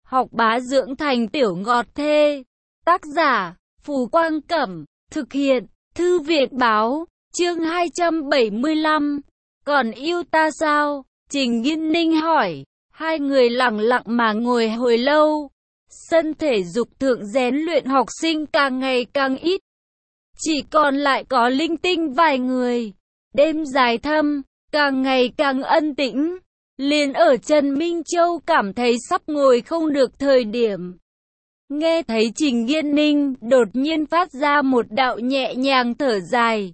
học bá dưỡng thành tiểu ngọt thê. Tác giả, Phù Quang Cẩm, thực hiện, Thư viện Báo, chương 275. Còn yêu ta sao? Trình Nghiên Ninh hỏi. Hai người lặng lặng mà ngồi hồi lâu. Sân thể dục thượng rèn luyện học sinh càng ngày càng ít. Chỉ còn lại có linh tinh vài người. Đêm dài thâm, càng ngày càng ân tĩnh. Liền ở Trần Minh Châu cảm thấy sắp ngồi không được thời điểm. Nghe thấy Trình Nghiên Ninh đột nhiên phát ra một đạo nhẹ nhàng thở dài.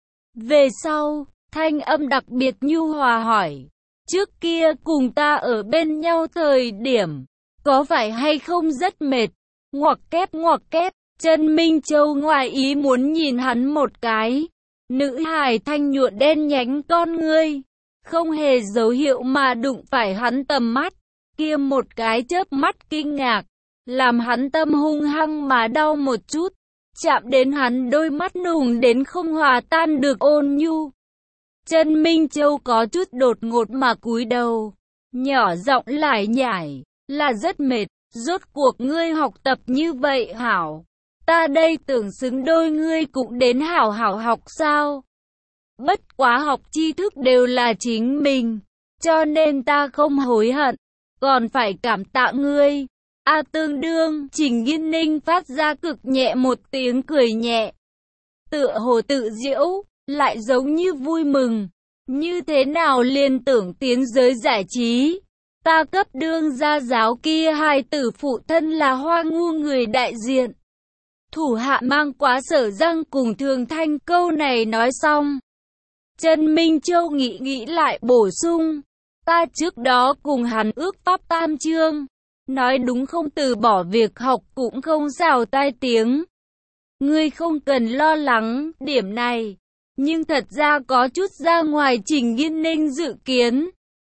Về sau, thanh âm đặc biệt nhu hòa hỏi. Trước kia cùng ta ở bên nhau thời điểm, có phải hay không rất mệt? Ngoặc kép, Trần Minh Châu ngoài ý muốn nhìn hắn một cái. Nữ hài thanh nhuộm đen nhánh con ngươi, không hề dấu hiệu mà đụng phải hắn tầm mắt. Kia một cái chớp mắt kinh ngạc, làm hắn tâm hung hăng mà đau một chút. Chạm đến hắn đôi mắt nùng đến không hòa tan được ôn nhu. Trần Minh Châu có chút đột ngột mà cúi đầu, nhỏ giọng lải nhải, là rất mệt, rốt cuộc ngươi học tập như vậy hảo. Ta đây tưởng xứng đôi ngươi cũng đến hảo hảo học sao. Bất quá học tri thức đều là chính mình, cho nên ta không hối hận, còn phải cảm tạ ngươi. Tương đương, Trình Nghiên Ninh phát ra cực nhẹ một tiếng cười nhẹ. Tựa hồ tự giễu, lại giống như vui mừng. Như thế nào liền tưởng tiến giới giải trí. Ta cấp đương gia giáo kia hai tử phụ thân là Hoa Ngu người đại diện. Thủ hạ mang quá Sở Răng cùng Thường Thanh câu này nói xong. Trần Minh Châu nghĩ lại bổ sung. Ta trước đó cùng hắn ước pháp tam chương. Nói đúng không từ bỏ việc học cũng không xào tai tiếng. Ngươi không cần lo lắng điểm này. Nhưng thật ra có chút ra ngoài Trình Nghiên Ninh dự kiến.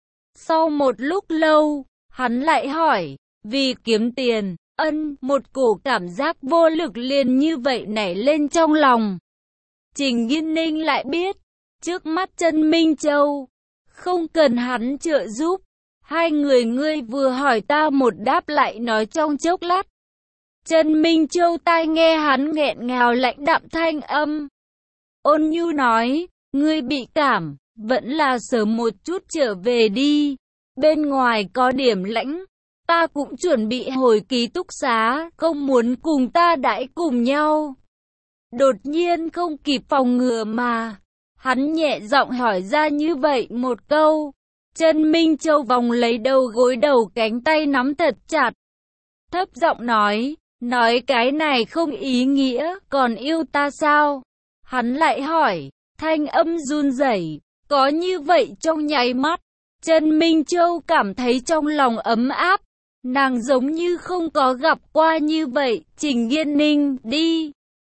Sau một lúc lâu, hắn lại hỏi, vì kiếm tiền, một cổ cảm giác vô lực liền như vậy nảy lên trong lòng. Trình Nghiên Ninh lại biết, trước mắt Trần Minh Châu, không cần hắn trợ giúp. Hai người ngươi vừa hỏi ta một đáp lại nói trong chốc lát. Trần Minh Châu tai nghe hắn nghẹn ngào lãnh đạm thanh âm. Ôn nhu nói, ngươi bị cảm, vẫn là sớm một chút trở về đi. Bên ngoài có điểm lãnh, ta cũng chuẩn bị hồi ký túc xá, không muốn cùng ta đãi cùng nhau. Đột nhiên không kịp phòng ngừa mà, hắn nhẹ giọng hỏi ra như vậy một câu. Trần Minh Châu vòng lấy đầu gối đầu cánh tay nắm thật chặt. Thấp giọng nói cái này không ý nghĩa, còn yêu ta sao? Hắn lại hỏi, thanh âm run rẩy, có như vậy trong nháy mắt. Trần Minh Châu cảm thấy trong lòng ấm áp, nàng giống như không có gặp qua như vậy. Trình Nghiên Ninh, đi.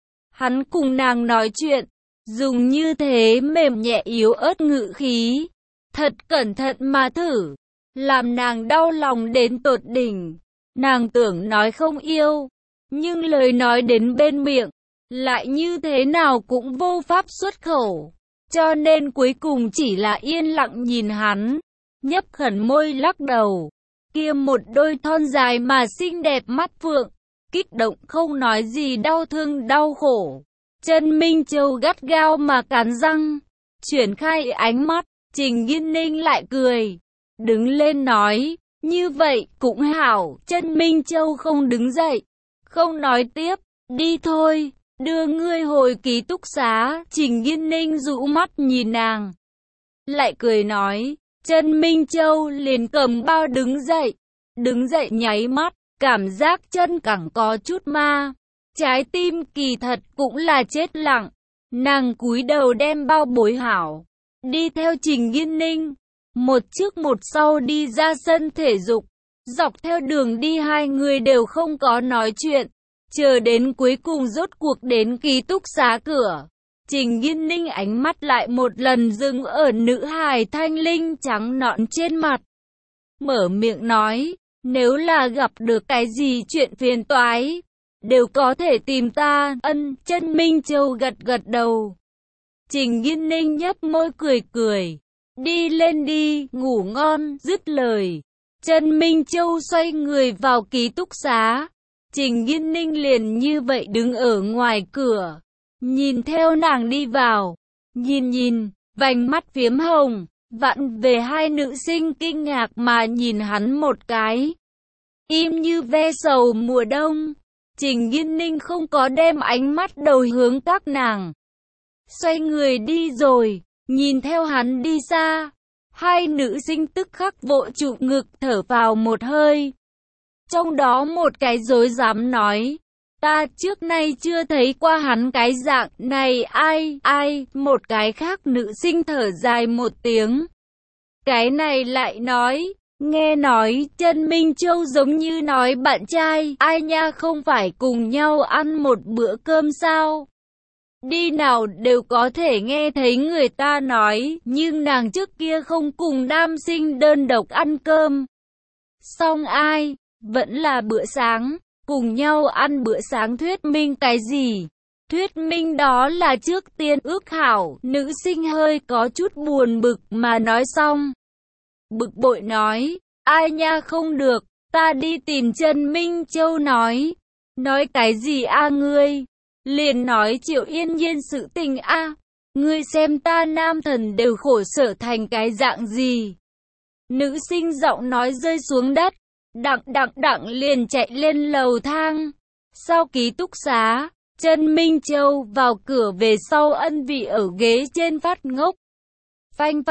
Hắn cùng nàng nói chuyện, dùng như thế mềm nhẹ yếu ớt ngữ khí. Thật cẩn thận mà thử, làm nàng đau lòng đến tột đỉnh. Nàng tưởng nói không yêu, nhưng lời nói đến bên miệng, lại như thế nào cũng vô pháp xuất khẩu. Cho nên cuối cùng chỉ là yên lặng nhìn hắn, nhấp khẩn môi lắc đầu. Kia một đôi thon dài mà xinh đẹp mắt phượng, kích động không nói gì đau thương đau khổ. Trần Minh Châu gắt gao mà cắn răng, chuyển khai ánh mắt. Trình Nghiên Ninh lại cười, đứng lên nói, như vậy cũng hảo. Trần Minh Châu không đứng dậy, không nói tiếp, đi thôi, đưa ngươi hồi ký túc xá. Trình Nghiên Ninh rũ mắt nhìn nàng, lại cười nói, Trần Minh Châu liền cầm bao đứng dậy nháy mắt, cảm giác chân cẳng có chút ma, trái tim kỳ thật cũng là chết lặng. Nàng cúi đầu đem bao bối hảo, đi theo Trình Nghiên Ninh, một trước một sau đi ra sân thể dục. Dọc theo đường đi hai người đều không có nói chuyện, chờ đến cuối cùng rốt cuộc đến ký túc xá cửa. Trình Nghiên Ninh ánh mắt lại một lần dừng ở nữ hài thanh linh trắng nõn trên mặt. Mở miệng nói, nếu là gặp được cái gì chuyện phiền toái, đều có thể tìm ta. Trần Minh Châu gật đầu. Trình Nghiên Ninh nhấp môi cười, đi lên đi, ngủ ngon. Dứt lời, Trần Minh Châu xoay người vào ký túc xá. Trình Nghiên Ninh liền như vậy đứng ở ngoài cửa, nhìn theo nàng đi vào. Nhìn, vành mắt phiếm hồng, vặn về hai nữ sinh kinh ngạc mà nhìn hắn một cái. Im như ve sầu mùa đông. Trình Nghiên Ninh không có đem ánh mắt đầu hướng các nàng. Xoay người đi rồi, nhìn theo hắn đi xa. Hai nữ sinh tức khắc vội trụ ngực thở vào một hơi. Trong đó một cái dối dám nói, ta trước nay chưa thấy qua hắn cái dạng này. Ai, một cái khác nữ sinh thở dài một tiếng. Cái này lại nói, nghe nói Trần Minh Châu giống như nói bạn trai, ai nha không phải cùng nhau ăn một bữa cơm sao? Đi nào đều có thể nghe thấy người ta nói, nhưng nàng trước kia không cùng nam sinh đơn độc ăn cơm. Xong ai, vẫn là bữa sáng, cùng nhau ăn bữa sáng thuyết minh cái gì? Thuyết minh đó là trước tiên ước hảo, nữ sinh hơi có chút buồn bực mà nói xong. Bực bội nói, ai nha không được, ta đi tìm Trần Minh Châu nói. Nói cái gì a ngươi? Liền nói Triệu Yên Nhiên sự tình a. Ngươi xem ta nam thần đều khổ sở thành cái dạng gì. Nữ sinh giọng nói rơi xuống đất. Đặng liền chạy lên lầu thang. Sau ký túc xá, Trần Minh Châu vào cửa về sau ân vị ở ghế trên phát ngốc. Phanh,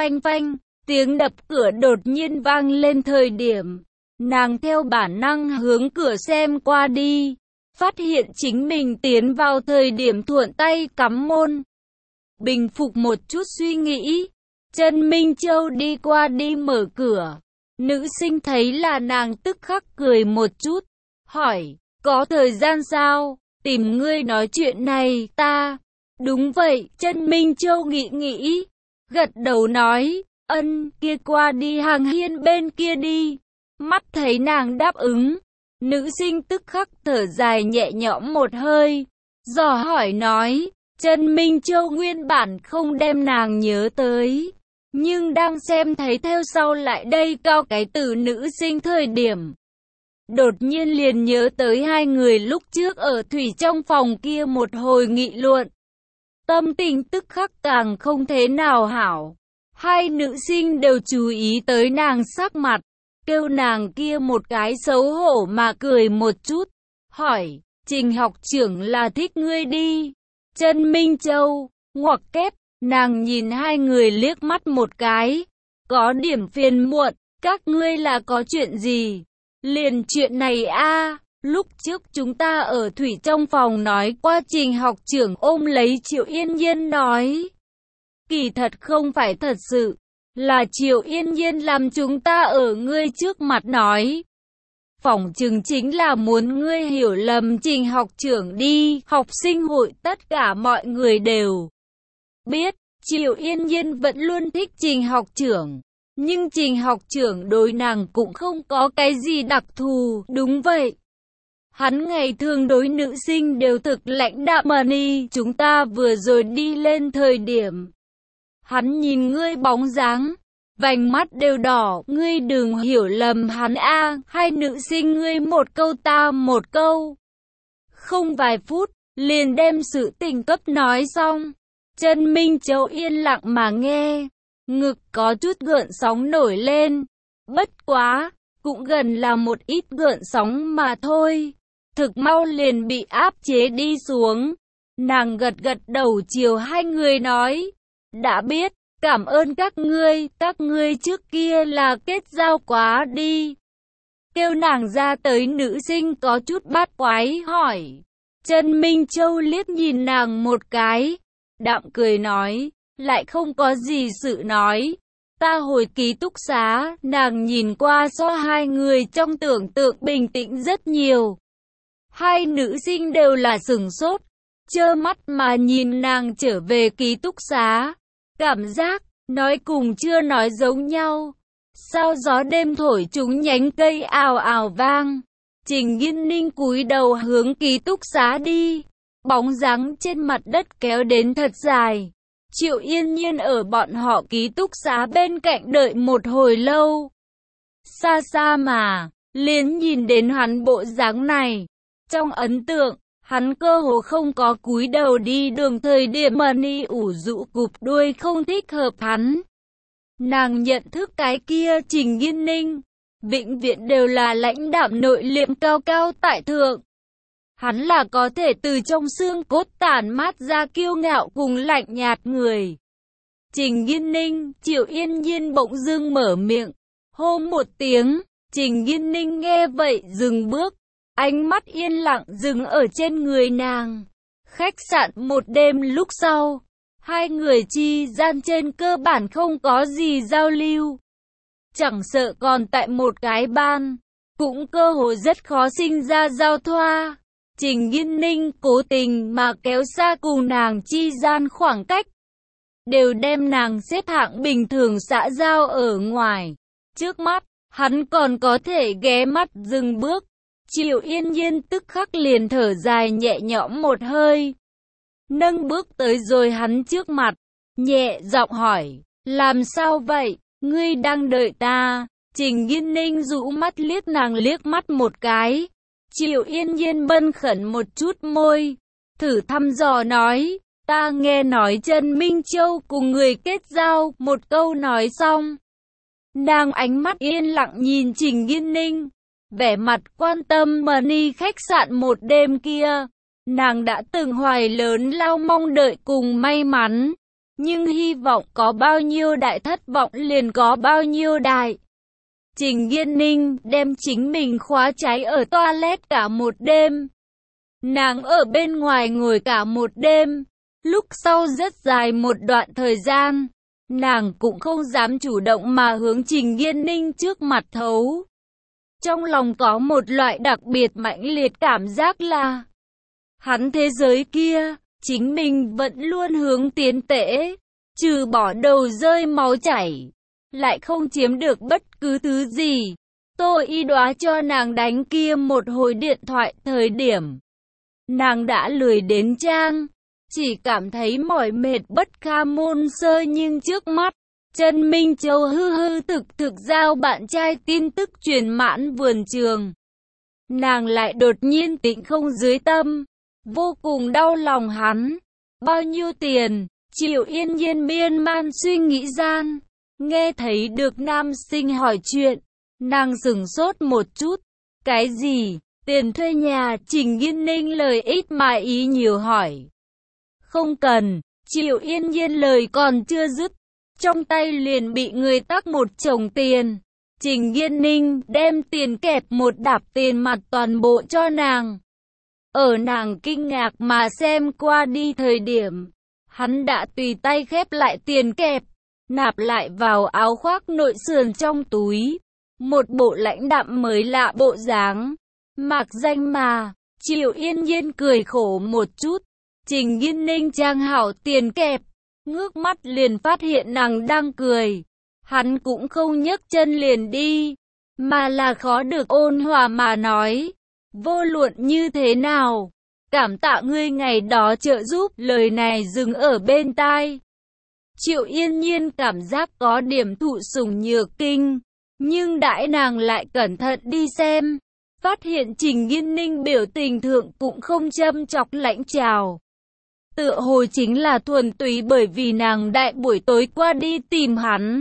tiếng đập cửa đột nhiên vang lên thời điểm. Nàng theo bản năng hướng cửa xem qua đi. Phát hiện chính mình tiến vào thời điểm thuận tay cắm môn. Bình phục một chút suy nghĩ. Trần Minh Châu đi qua đi mở cửa. Nữ sinh thấy là nàng tức khắc cười một chút. Hỏi, có thời gian sao? Tìm ngươi nói chuyện này, ta. Đúng vậy, Trần Minh Châu nghĩ. Gật đầu nói, kia qua đi hàng hiên bên kia đi. Mắt thấy nàng đáp ứng. Nữ sinh tức khắc thở dài nhẹ nhõm một hơi. Dò hỏi nói, Trần Minh Châu nguyên bản không đem nàng nhớ tới. Nhưng đang xem thấy theo sau lại đây cao cái từ nữ sinh thời điểm. Đột nhiên liền nhớ tới hai người lúc trước ở thủy trong phòng kia một hồi nghị luận. Tâm tình tức khắc càng không thế nào hảo. Hai nữ sinh đều chú ý tới nàng sắc mặt. Kêu nàng kia một cái xấu hổ mà cười một chút. Hỏi, Trình học trưởng là thích ngươi đi. Trần Minh Châu, ngoặc kép, nàng nhìn hai người liếc mắt một cái. Có điểm phiền muộn, các ngươi là có chuyện gì? Liền chuyện này a, lúc trước chúng ta ở thủy trong phòng nói qua Trình học trưởng ôm lấy Triệu Yên Nhiên nói. Kỳ thật không phải thật sự. Là Triệu Yên Nhiên làm chúng ta ở ngươi trước mặt nói. Phỏng chừng chính là muốn ngươi hiểu lầm Trình học trưởng đi. Học sinh hội tất cả mọi người đều biết Triệu Yên Nhiên vẫn luôn thích Trình học trưởng. Nhưng Trình học trưởng đối nàng cũng không có cái gì đặc thù. Đúng vậy. Hắn ngày thường đối nữ sinh đều thực lãnh đạm mà đi. Chúng ta vừa rồi đi lên thời điểm. Hắn nhìn ngươi bóng dáng, vành mắt đều đỏ, ngươi đừng hiểu lầm hắn a. Hai nữ sinh ngươi một câu ta một câu. Không vài phút, liền đem sự tình cấp nói xong. Trần Minh Châu yên lặng mà nghe, ngực có chút gợn sóng nổi lên. Bất quá, cũng gần là một ít gợn sóng mà thôi. Thực mau liền bị áp chế đi xuống. Nàng gật đầu chiều hai người nói. Đã biết, cảm ơn các ngươi trước kia là kết giao quá đi. Kêu nàng ra tới nữ sinh có chút bát quái hỏi. Trần Minh Châu liếc nhìn nàng một cái, đạm cười nói, lại không có gì sự nói. Ta hồi ký túc xá, nàng nhìn qua so hai người trong tưởng tượng bình tĩnh rất nhiều. Hai nữ sinh đều là sửng sốt, trơ mắt mà nhìn nàng trở về ký túc xá. Cảm giác, nói cùng chưa nói giống nhau. Sao gió đêm thổi chúng nhánh cây ào ào vang. Trình Nghiên Ninh cúi đầu hướng ký túc xá đi. Bóng dáng trên mặt đất kéo đến thật dài. Triệu Yên Nhiên ở bọn họ ký túc xá bên cạnh đợi một hồi lâu. xa xa mà, liền nhìn đến hắn bộ dáng này. Trong ấn tượng, hắn cơ hồ không có cúi đầu đi đường thời điểm Mani ủ rũ cụp đuôi không thích hợp hắn. Nàng nhận thức cái kia Trình Nghiên Ninh, vĩnh viễn đều là lãnh đạm nội liệm cao cao tại thượng. Hắn là có thể từ trong xương cốt tản mát ra kiêu ngạo cùng lạnh nhạt người. Trình Nghiên Ninh, Triệu Yên Nhiên bỗng dưng mở miệng, hô một tiếng. Trình Nghiên Ninh nghe vậy dừng bước, ánh mắt yên lặng dừng ở trên người nàng. Khách sạn một đêm lúc sau, hai người chi gian trên cơ bản không có gì giao lưu. Chẳng sợ còn tại một cái ban, cũng cơ hồ rất khó sinh ra giao thoa. Trình Nghiên Ninh cố tình mà kéo xa cùng nàng chi gian khoảng cách, đều đem nàng xếp hạng bình thường xã giao ở ngoài. Trước mắt, hắn còn có thể ghé mắt dừng bước. Triệu Yên Nhiên tức khắc liền thở dài nhẹ nhõm một hơi, nâng bước tới rồi hắn trước mặt, nhẹ giọng hỏi, làm sao vậy, ngươi đang đợi ta? Trình Nghiên Ninh rũ mắt liếc nàng liếc mắt một cái. Triệu Yên Nhiên bâng khẩn một chút môi, thử thăm dò nói, ta nghe nói Trần Minh Châu cùng người kết giao. Một câu nói xong, nàng ánh mắt yên lặng nhìn Trình Nghiên Ninh, vẻ mặt quan tâm. Mani khách sạn một đêm kia, nàng đã từng hoài lớn lao mong đợi cùng may mắn, nhưng hy vọng có bao nhiêu đại, thất vọng liền có bao nhiêu đại. Trình Nghiên Ninh đem chính mình khóa trái ở toilet cả một đêm. Nàng ở bên ngoài ngồi cả một đêm, lúc sau rất dài một đoạn thời gian, nàng cũng không dám chủ động mà hướng Trình Nghiên Ninh trước mặt thấu. Trong lòng có một loại đặc biệt mãnh liệt cảm giác là hắn thế giới kia, chính mình vẫn luôn hướng tiến tễ, trừ bỏ đầu rơi máu chảy, lại không chiếm được bất cứ thứ gì. Tô Y Đoá cho nàng đánh kia một hồi điện thoại thời điểm, nàng đã lười đến trang, chỉ cảm thấy mỏi mệt bất kham môn sơ. Nhưng trước mắt, Trần Minh Châu hư hư thực thực giao bạn trai tin tức truyền mãn vườn trường, nàng lại đột nhiên tĩnh không dưới tâm, vô cùng đau lòng hắn. Bao nhiêu tiền? Triệu Yên Nhiên miên man suy nghĩ gian, nghe thấy được nam sinh hỏi chuyện, nàng sửng sốt một chút. Cái gì? Tiền thuê nhà? Trình Nghiên Ninh lời ít mà ý nhiều hỏi. Không cần. Triệu Yên Nhiên lời còn chưa dứt, trong tay liền bị người tắc một chồng tiền. Trình Nghiên Ninh đem tiền kẹp một đạp tiền mặt toàn bộ cho nàng. Ở nàng kinh ngạc mà xem qua đi thời điểm, hắn đã tùy tay khép lại tiền kẹp, nạp lại vào áo khoác nội sườn trong túi. Một bộ lãnh đạm mới lạ bộ dáng. Mạc danh mà, Triệu Yên Nhiên cười khổ một chút. Trình Nghiên Ninh trang hảo tiền kẹp, ngước mắt liền phát hiện nàng đang cười. Hắn cũng không nhấc chân liền đi, mà là khó được ôn hòa mà nói, vô luận như thế nào, cảm tạ ngươi ngày đó trợ giúp. Lời này dừng ở bên tai. Triệu Yên Nhiên cảm giác có điểm thụ sủng nhược kinh, nhưng đãi nàng lại cẩn thận đi xem, phát hiện Trình Nghiên Ninh biểu tình thượng cũng không châm chọc lãnh chào. Tựa hồ chính là thuần túy bởi vì nàng đại buổi tối qua đi tìm hắn,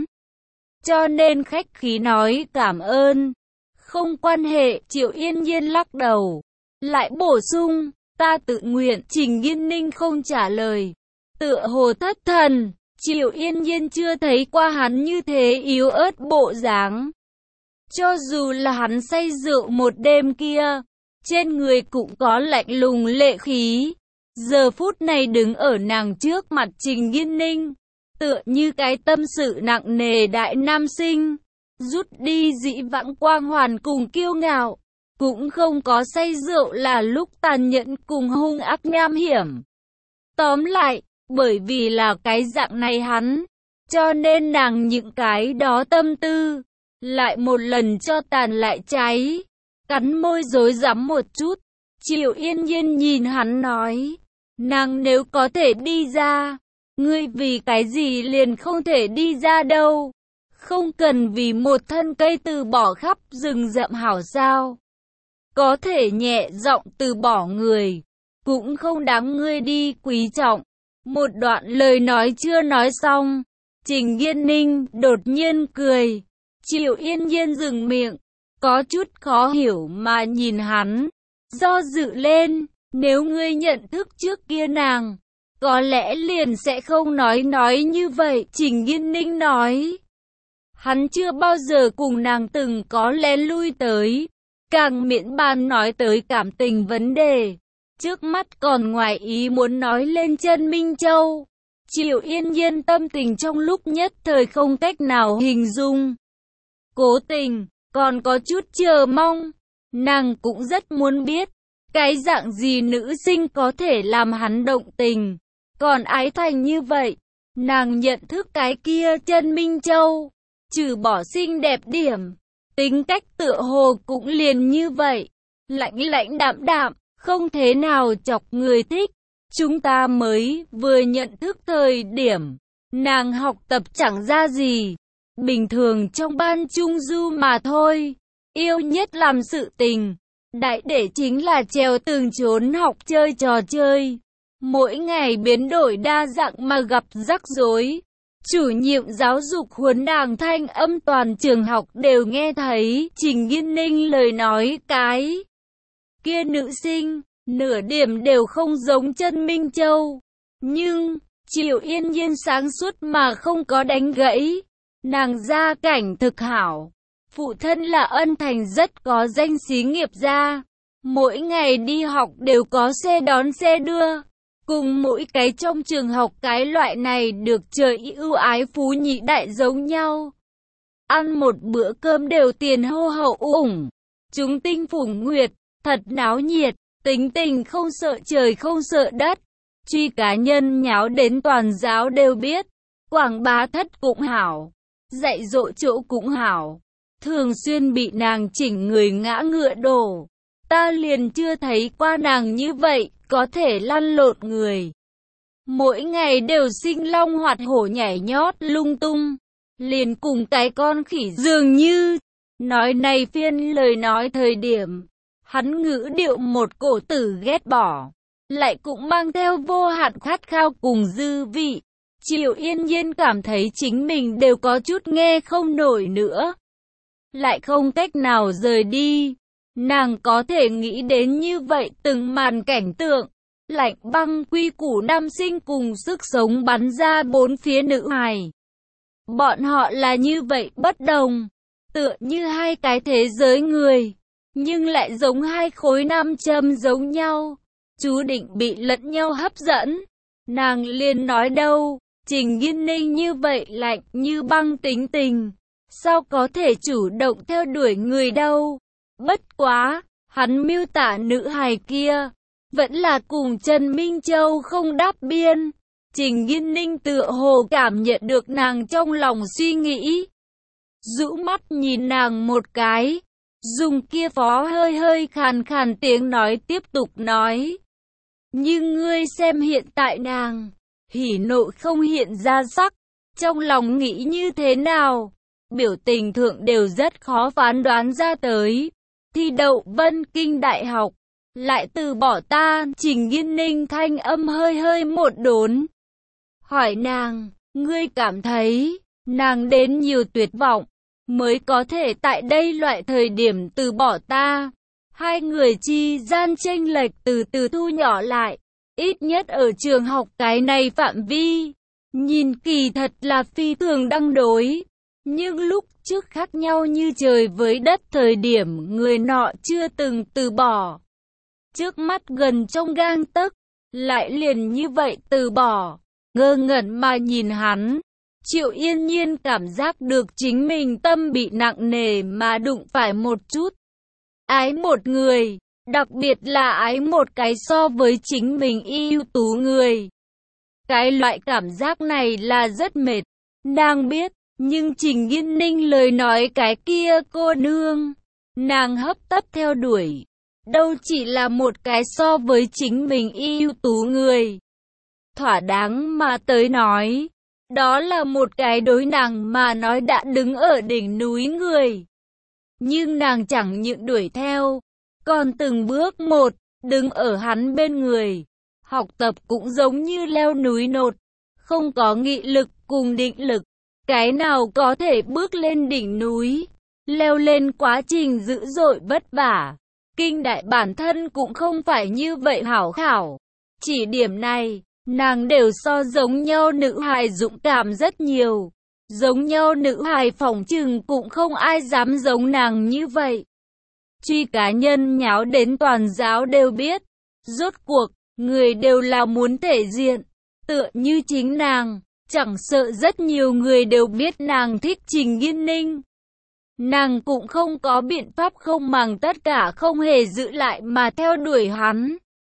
cho nên khách khí nói cảm ơn. Không quan hệ. Triệu Yên Nhiên lắc đầu, lại bổ sung, ta tự nguyện. Trình Nghiên Ninh không trả lời, tựa hồ thất thần. Triệu Yên Nhiên chưa thấy qua hắn như thế yếu ớt bộ dáng. Cho dù là hắn say rượu một đêm kia, trên người cũng có lạnh lùng lệ khí. Giờ phút này đứng ở nàng trước mặt Trình Nghiên Ninh, tựa như cái tâm sự nặng nề đại nam sinh, rút đi dĩ vãng quang hoàn cùng kiêu ngạo, cũng không có say rượu là lúc tàn nhẫn cùng hung ác nham hiểm. Tóm lại, bởi vì là cái dạng này hắn, cho nên nàng những cái đó tâm tư, lại một lần cho tàn lại cháy. Cắn môi rối rắm một chút, Triệu Yên Nhiên nhìn hắn nói, nàng nếu có thể đi ra, ngươi vì cái gì liền không thể đi ra đâu? không cần vì một thân cây từ bỏ khắp rừng rậm hảo sao. Có thể nhẹ giọng từ bỏ người, cũng không đáng ngươi đi quý trọng. Một đoạn lời nói chưa nói xong, Trình Yên Ninh đột nhiên cười. Triệu Yên Nhiên dừng miệng, có chút khó hiểu mà nhìn hắn, do dự lên. Nếu ngươi nhận thức trước kia nàng, có lẽ liền sẽ không nói như vậy. Trình Yên Ninh nói, hắn chưa bao giờ cùng nàng từng có lén lui tới, càng miễn bàn nói tới cảm tình vấn đề. Trước mắt còn ngoài ý muốn nói lên Chân Minh Châu. Triệu Yên Nhiên tâm tình trong lúc nhất thời không cách nào hình dung. Cố tình, còn có chút chờ mong. Nàng cũng rất muốn biết, cái dạng gì nữ sinh có thể làm hắn động tình, còn ái thành như vậy. Nàng nhận thức cái kia Chân Minh Châu, trừ bỏ xinh đẹp điểm, tính cách tựa hồ cũng liền như vậy, lãnh lãnh đạm đạm, không thế nào chọc người thích. Chúng ta mới vừa nhận thức thời điểm, nàng học tập chẳng ra gì, bình thường trong ban trung du mà thôi. Yêu nhất làm sự tình, đại để chính là trèo tường trốn học chơi trò chơi. Mỗi ngày biến đổi đa dạng mà gặp rắc rối. Chủ nhiệm giáo dục huấn đảng thanh âm toàn trường học đều nghe thấy. Trình Yên Ninh lời nói cái kia nữ sinh, nửa điểm đều không giống Chân Minh Châu. Nhưng, Triệu Yên Nhiên sáng suốt mà không có đánh gãy. Nàng gia cảnh thực hảo. Phụ thân là Ân Thành rất có danh xí nghiệp gia. Mỗi ngày đi học đều có xe đón xe đưa. Cùng mỗi cái trong trường học cái loại này được trời ưu ái phú nhị đại giống nhau. Ăn một bữa cơm đều tiền hô hậu ủng. Chúng tinh phủng nguyệt, thật náo nhiệt, tính tình không sợ trời không sợ đất. Truy cá nhân nháo đến toàn giáo đều biết. Quảng bá thất cũng hảo, dạy dỗ chỗ cũng hảo. Thường xuyên bị nàng chỉnh người ngã ngựa đổ. Ta liền chưa thấy qua nàng như vậy, có thể lăn lộn người. Mỗi ngày đều sinh long hoạt hổ nhảy nhót lung tung, liền cùng cái con khỉ dường như. Nói này phiên lời nói thời điểm, hắn ngữ điệu một cổ tử ghét bỏ, lại cũng mang theo vô hạn khát khao cùng dư vị. Triệu Yên Nhiên cảm thấy chính mình đều có chút nghe không nổi nữa, lại không cách nào rời đi. Nàng có thể nghĩ đến như vậy từng màn cảnh tượng, lạnh băng quy củ nam sinh cùng sức sống bắn ra bốn phía nữ hài. Bọn họ là như vậy bất đồng, tựa như hai cái thế giới người, nhưng lại giống hai khối nam châm giống nhau, chú định bị lẫn nhau hấp dẫn. Nàng liền nói đâu, Trình Yên Ninh như vậy lạnh như băng tính tình, sao có thể chủ động theo đuổi người đâu. Bất quá, hắn miêu tả nữ hài kia, vẫn là cùng Trần Minh Châu không đáp biên. Trình Yên Ninh tựa hồ cảm nhận được nàng trong lòng suy nghĩ. Rũ mắt nhìn nàng một cái, dùng kia phó hơi khàn khàn tiếng nói tiếp tục nói. Nhưng ngươi xem hiện tại nàng, hỉ nộ không hiện ra sắc, trong lòng nghĩ như thế nào, biểu tình thượng đều rất khó phán đoán ra tới. Thi đậu Vân Kinh Đại học, lại từ bỏ ta. Trình Yên Ninh thanh âm hơi một đốn. Hỏi nàng, ngươi cảm thấy, nàng đến nhiều tuyệt vọng, mới có thể tại đây loại thời điểm từ bỏ ta. Hai người chi gian chênh lệch từ từ thu nhỏ lại, ít nhất ở trường học cái này phạm vi. Nhìn kỳ thật là phi thường đăng đối. Nhưng lúc trước khác nhau như trời với đất, thời điểm người nọ chưa từng từ bỏ. Trước mắt gần trong gang tấc, lại liền như vậy từ bỏ. Ngơ ngẩn mà nhìn hắn, Triệu Yên Nhiên cảm giác được chính mình tâm bị nặng nề mà đụng phải một chút. Ái một người, đặc biệt là ái một cái so với chính mình ưu tú người. Cái loại cảm giác này là rất mệt, nàng biết. Nhưng Trình Yên Ninh lời nói cái kia cô nương, nàng hấp tấp theo đuổi, đâu chỉ là một cái so với chính mình ưu tú người. Thỏa đáng mà tới nói, Đó là một cái đối nàng mà nói đã đứng ở đỉnh núi người. Nhưng nàng chẳng những đuổi theo, còn từng bước một, đứng ở hắn bên người. Học tập cũng giống như leo núi nột, không có nghị lực cùng định lực. Cái nào có thể bước lên đỉnh núi, leo lên quá trình dữ dội vất vả. Kinh đại bản thân cũng không phải như vậy hảo khảo. Chỉ điểm này, nàng đều so giống nhau nữ hài dũng cảm rất nhiều. Giống nhau nữ hài phỏng chừng cũng không ai dám giống nàng như vậy. Truy cá nhân nháo đến toàn giáo đều biết. Rốt cuộc, người đều là muốn thể diện. Tựa như chính nàng, chẳng sợ rất nhiều người đều biết nàng thích Trình Nghiên Ninh. Nàng cũng không có biện pháp không màng tất cả không hề giữ lại mà theo đuổi hắn.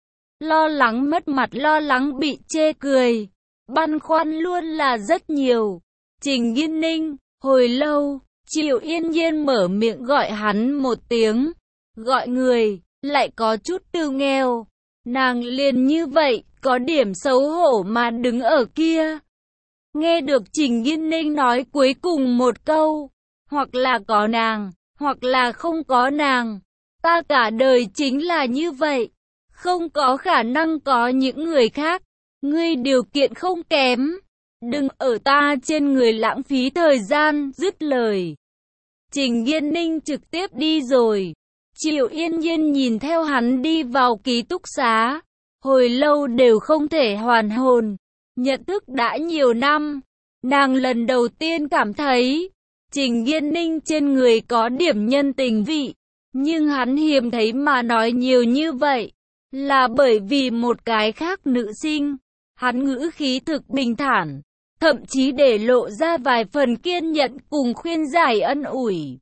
Lo lắng mất mặt, lo lắng bị chê cười, băn khoăn luôn là rất nhiều. Trình Nghiên Ninh, hồi lâu, Triệu Yên Nhiên mở miệng gọi hắn một tiếng. Gọi người, lại có chút tư nghèo. Nàng liền như vậy, có điểm xấu hổ mà đứng ở kia. Nghe được Trình Nghiên Ninh nói cuối cùng một câu, hoặc là có nàng, hoặc là không có nàng. Ta cả đời chính là như vậy, không có khả năng có những người khác. Ngươi điều kiện không kém, đừng ở ta trên người lãng phí thời gian. Dứt lời, Trình Nghiên Ninh trực tiếp đi rồi. Triệu Yên Nhiên nhìn theo hắn đi vào ký túc xá, hồi lâu đều không thể hoàn hồn. Nhận thức đã nhiều năm, nàng lần đầu tiên cảm thấy Trình Nghiên Ninh trên người có điểm nhân tình vị. Nhưng hắn hiếm thấy mà nói nhiều như vậy, là bởi vì một cái khác nữ sinh. Hắn ngữ khí thực bình thản, thậm chí để lộ ra vài phần kiên nhẫn cùng khuyên giải ân ủi.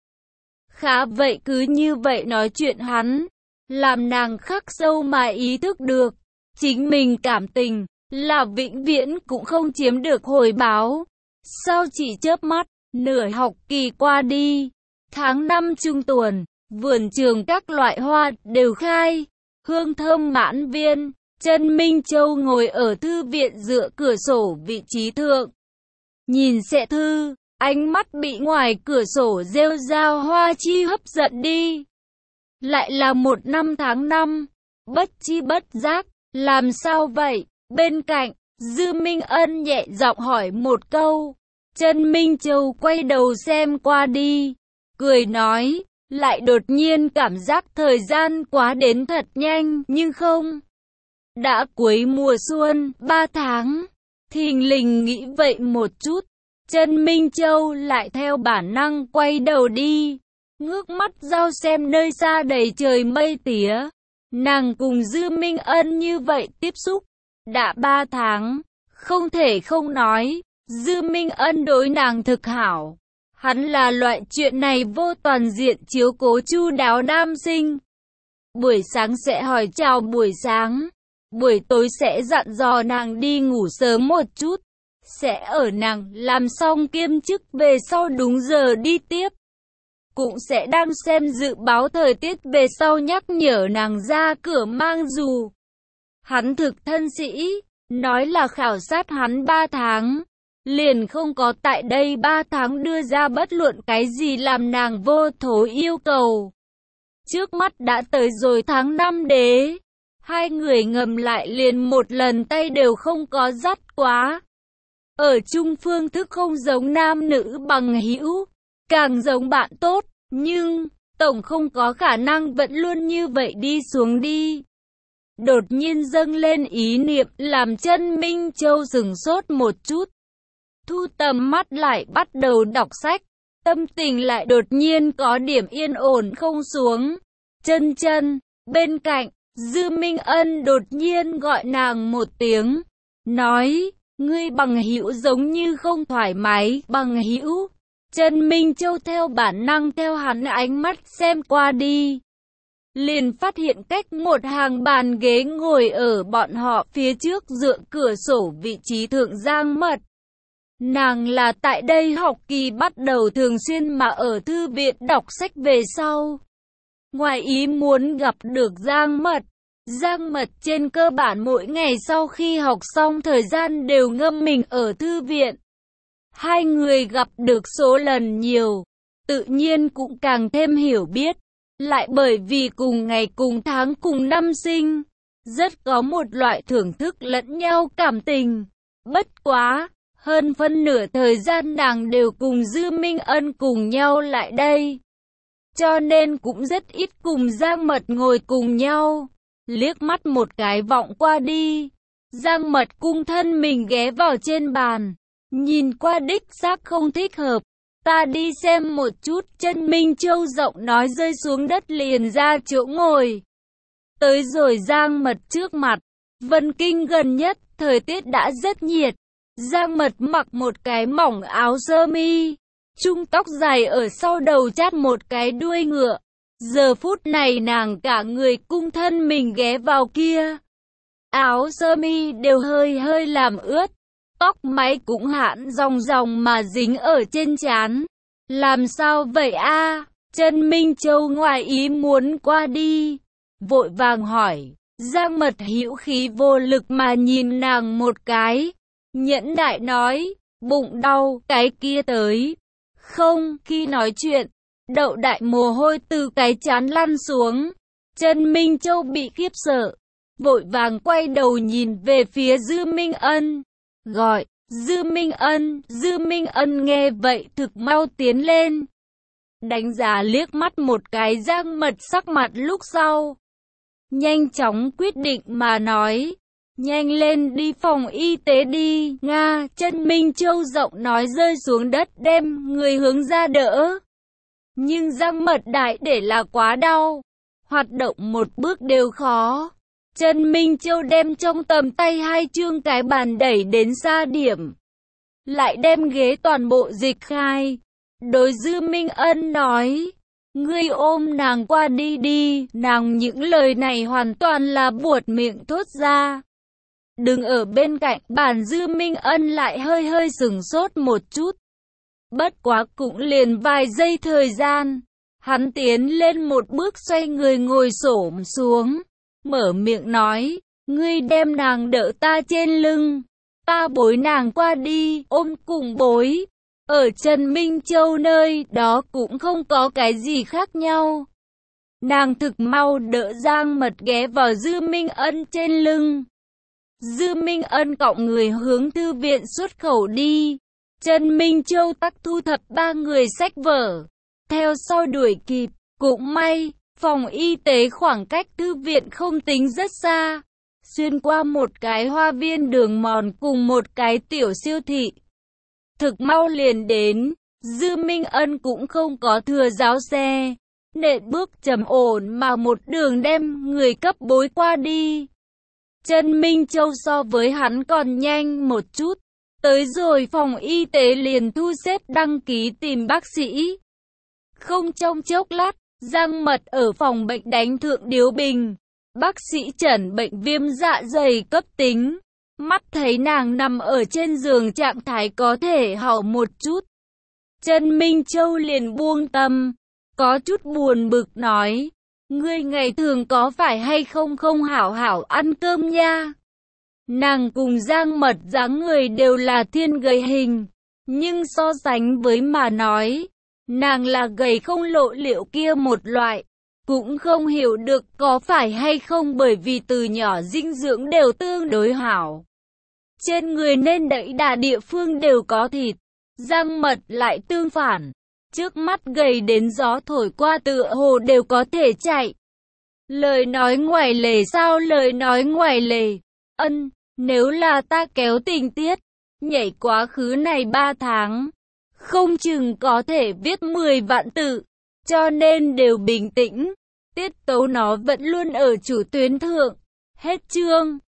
Khá vậy cứ như vậy nói chuyện hắn, làm nàng khắc sâu mà ý thức được, chính mình cảm tình, là vĩnh viễn cũng không chiếm được hồi báo. Sau chỉ chớp mắt, nửa học kỳ qua đi, tháng 5 trung tuần, vườn trường các loại hoa đều khai, hương thơm mãn viên. Trần Minh Châu ngồi ở thư viện dựa cửa sổ vị trí thượng, nhìn xệ thư, ánh mắt bị ngoài cửa sổ rêu rao hoa chi hấp dẫn đi. Lại là một năm tháng 5, bất chi bất giác, làm sao vậy? Bên cạnh, Dư Minh Ân nhẹ giọng hỏi một câu. Trần Minh Châu quay đầu xem qua đi, cười nói, lại đột nhiên cảm giác thời gian quá đến thật nhanh, nhưng không. Đã cuối mùa xuân, 3 tháng, thình lình nghĩ vậy một chút, Trần Minh Châu lại theo bản năng quay đầu đi, ngước mắt giao xem nơi xa đầy trời mây tía. Nàng cùng Dư Minh Ân như vậy tiếp xúc, đã 3 tháng, không thể không nói, Dư Minh Ân đối nàng thực hảo. Hắn là loại chuyện này vô toàn diện chiếu cố chu đáo nam sinh. Buổi sáng sẽ hỏi chào buổi sáng, buổi tối sẽ dặn dò nàng đi ngủ sớm một chút, sẽ ở nàng làm xong kiêm chức về sau đúng giờ đi tiếp. Cũng sẽ đang xem dự báo thời tiết về sau nhắc nhở nàng ra cửa mang dù. Hắn thực thân sĩ, nói là khảo sát hắn 3 tháng, liền không có tại đây 3 tháng đưa ra bất luận cái gì làm nàng vô thố yêu cầu. Trước mắt đã tới rồi tháng 5 đế, hai người ngầm lại liền một lần tay đều không có dắt quá. Ở chung phương thức không giống nam nữ bằng hữu, càng giống bạn tốt, nhưng tổng không có khả năng vẫn luôn như vậy đi xuống đi. Đột nhiên dâng lên ý niệm làm Trần Minh Châu sửng sốt một chút. Thu tầm mắt lại bắt đầu đọc sách, tâm tình lại đột nhiên có điểm yên ổn không xuống. Chân chân, bên cạnh, Dư Minh Ân đột nhiên gọi nàng một tiếng, nói, ngươi bằng hữu giống như không thoải mái, bằng hữu. Trần Minh Châu theo bản năng theo hắn ánh mắt xem qua đi, liền phát hiện cách một hàng bàn ghế ngồi ở bọn họ phía trước dựa cửa sổ vị trí thượng Giang Mật. Nàng là tại đây học kỳ bắt đầu thường xuyên mà ở thư viện đọc sách về sau. Ngoài ý muốn gặp được Giang Mật. Giang Mật trên cơ bản mỗi ngày sau khi học xong thời gian đều ngâm mình ở thư viện. Hai người gặp được số lần nhiều, tự nhiên cũng càng thêm hiểu biết. Lại bởi vì cùng ngày cùng tháng cùng năm sinh, rất có một loại thưởng thức lẫn nhau cảm tình. Bất quá, hơn phân nửa thời gian nàng đều cùng Dư Minh Ân cùng nhau lại đây. Cho nên cũng rất ít cùng Giang Mật ngồi cùng nhau. Liếc mắt một cái vọng qua đi, Giang Mật cung thân mình ghé vào trên bàn. Nhìn qua đích xác không thích hợp. Ta đi xem một chút. Chân Minh Châu giọng nói rơi xuống đất liền ra chỗ ngồi. Tới rồi Giang Mật trước mặt. Vân Kinh gần nhất, thời tiết đã rất nhiệt. Giang Mật mặc một cái mỏng áo sơ mi, trung tóc dài ở sau đầu chát một cái đuôi ngựa. Giờ phút này nàng cả người cung thân mình ghé vào kia. Áo sơ mi đều hơi hơi làm ướt. Tóc máy cũng hãn ròng ròng mà dính ở trên trán. Làm sao vậy a? Chân Minh Châu ngoài ý muốn qua đi, vội vàng hỏi. Giang Mật hữu khí vô lực mà nhìn nàng một cái, nhẫn nại nói, bụng đau, cái kia tới. Không, khi nói chuyện, Đậu đại mồ hôi từ cái trán lăn xuống. Chân Minh Châu bị khiếp sợ, vội vàng quay đầu nhìn về phía Dư Minh Ân, gọi, Dư Minh Ân. Dư Minh Ân nghe vậy thực mau tiến lên, đánh giá liếc mắt một cái Giang Mật sắc mặt lúc sau. Nhanh chóng quyết định mà nói, nhanh lên đi phòng y tế đi, Nga. Chân Minh Châu giọng nói rơi xuống đất đem người hướng ra đỡ. Nhưng Giang Mật đại để là quá đau, hoạt động một bước đều khó. Chân Minh Châu đem trong tầm tay hai chương cái bàn đẩy đến xa điểm, lại đem ghế toàn bộ dịch khai. Đối Dư Minh Ân nói, ngươi ôm nàng qua đi đi. Nàng những lời này hoàn toàn là buột miệng thốt ra. Đừng ở bên cạnh bàn. Dư Minh Ân lại hơi hơi sửng sốt một chút. Bất quá cũng liền vài giây thời gian, hắn tiến lên một bước xoay người ngồi xổm xuống, mở miệng nói, ngươi đem nàng đỡ ta trên lưng, ta bối nàng qua đi. Ôm cùng bối, ở Trần Minh Châu nơi đó cũng không có cái gì khác nhau. Nàng thực mau đỡ Giang Mật ghé vào Dư Minh Ân trên lưng. Dư Minh Ân cõng người hướng thư viện xuất khẩu đi. Trần Minh Châu tắc thu thập ba người sách vở, theo sau đuổi kịp. Cũng may, phòng y tế khoảng cách thư viện không tính rất xa, xuyên qua một cái hoa viên đường mòn cùng một cái tiểu siêu thị. Thực mau liền đến. Dư Minh Ân cũng không có thừa giáo xe, nện bước trầm ổn mà một đường đem người cấp bối qua đi. Trần Minh Châu so với hắn còn nhanh một chút. Tới rồi phòng y tế liền thu xếp đăng ký tìm bác sĩ. Không trong chốc lát, Giang Mật ở phòng bệnh đánh thượng điếu bình. Bác sĩ chẩn bệnh viêm dạ dày cấp tính. Mắt thấy nàng nằm ở trên giường trạng thái có thể hảo một chút. Trần Minh Châu liền buông tâm, có chút buồn bực nói, ngươi ngày thường có phải hay không không hảo hảo ăn cơm nha. Nàng cùng Giang Mật dáng người đều là thiên gầy hình, nhưng so sánh với mà nói, nàng là gầy không lộ liễu kia một loại. Cũng không hiểu được có phải hay không bởi vì từ nhỏ dinh dưỡng đều tương đối hảo, trên người nên đẫy đà địa phương đều có thịt. Giang Mật lại tương phản, trước mắt gầy đến gió thổi qua tựa hồ đều có thể chạy. Lời nói ngoài lề sao? Lời nói ngoài lề. Ân, nếu là ta kéo tình tiết, nhảy quá khứ này 3 tháng, không chừng có thể viết 10 vạn tự, cho nên đều bình tĩnh. Tiết tấu nó vẫn luôn ở chủ tuyến thượng. Hết chương.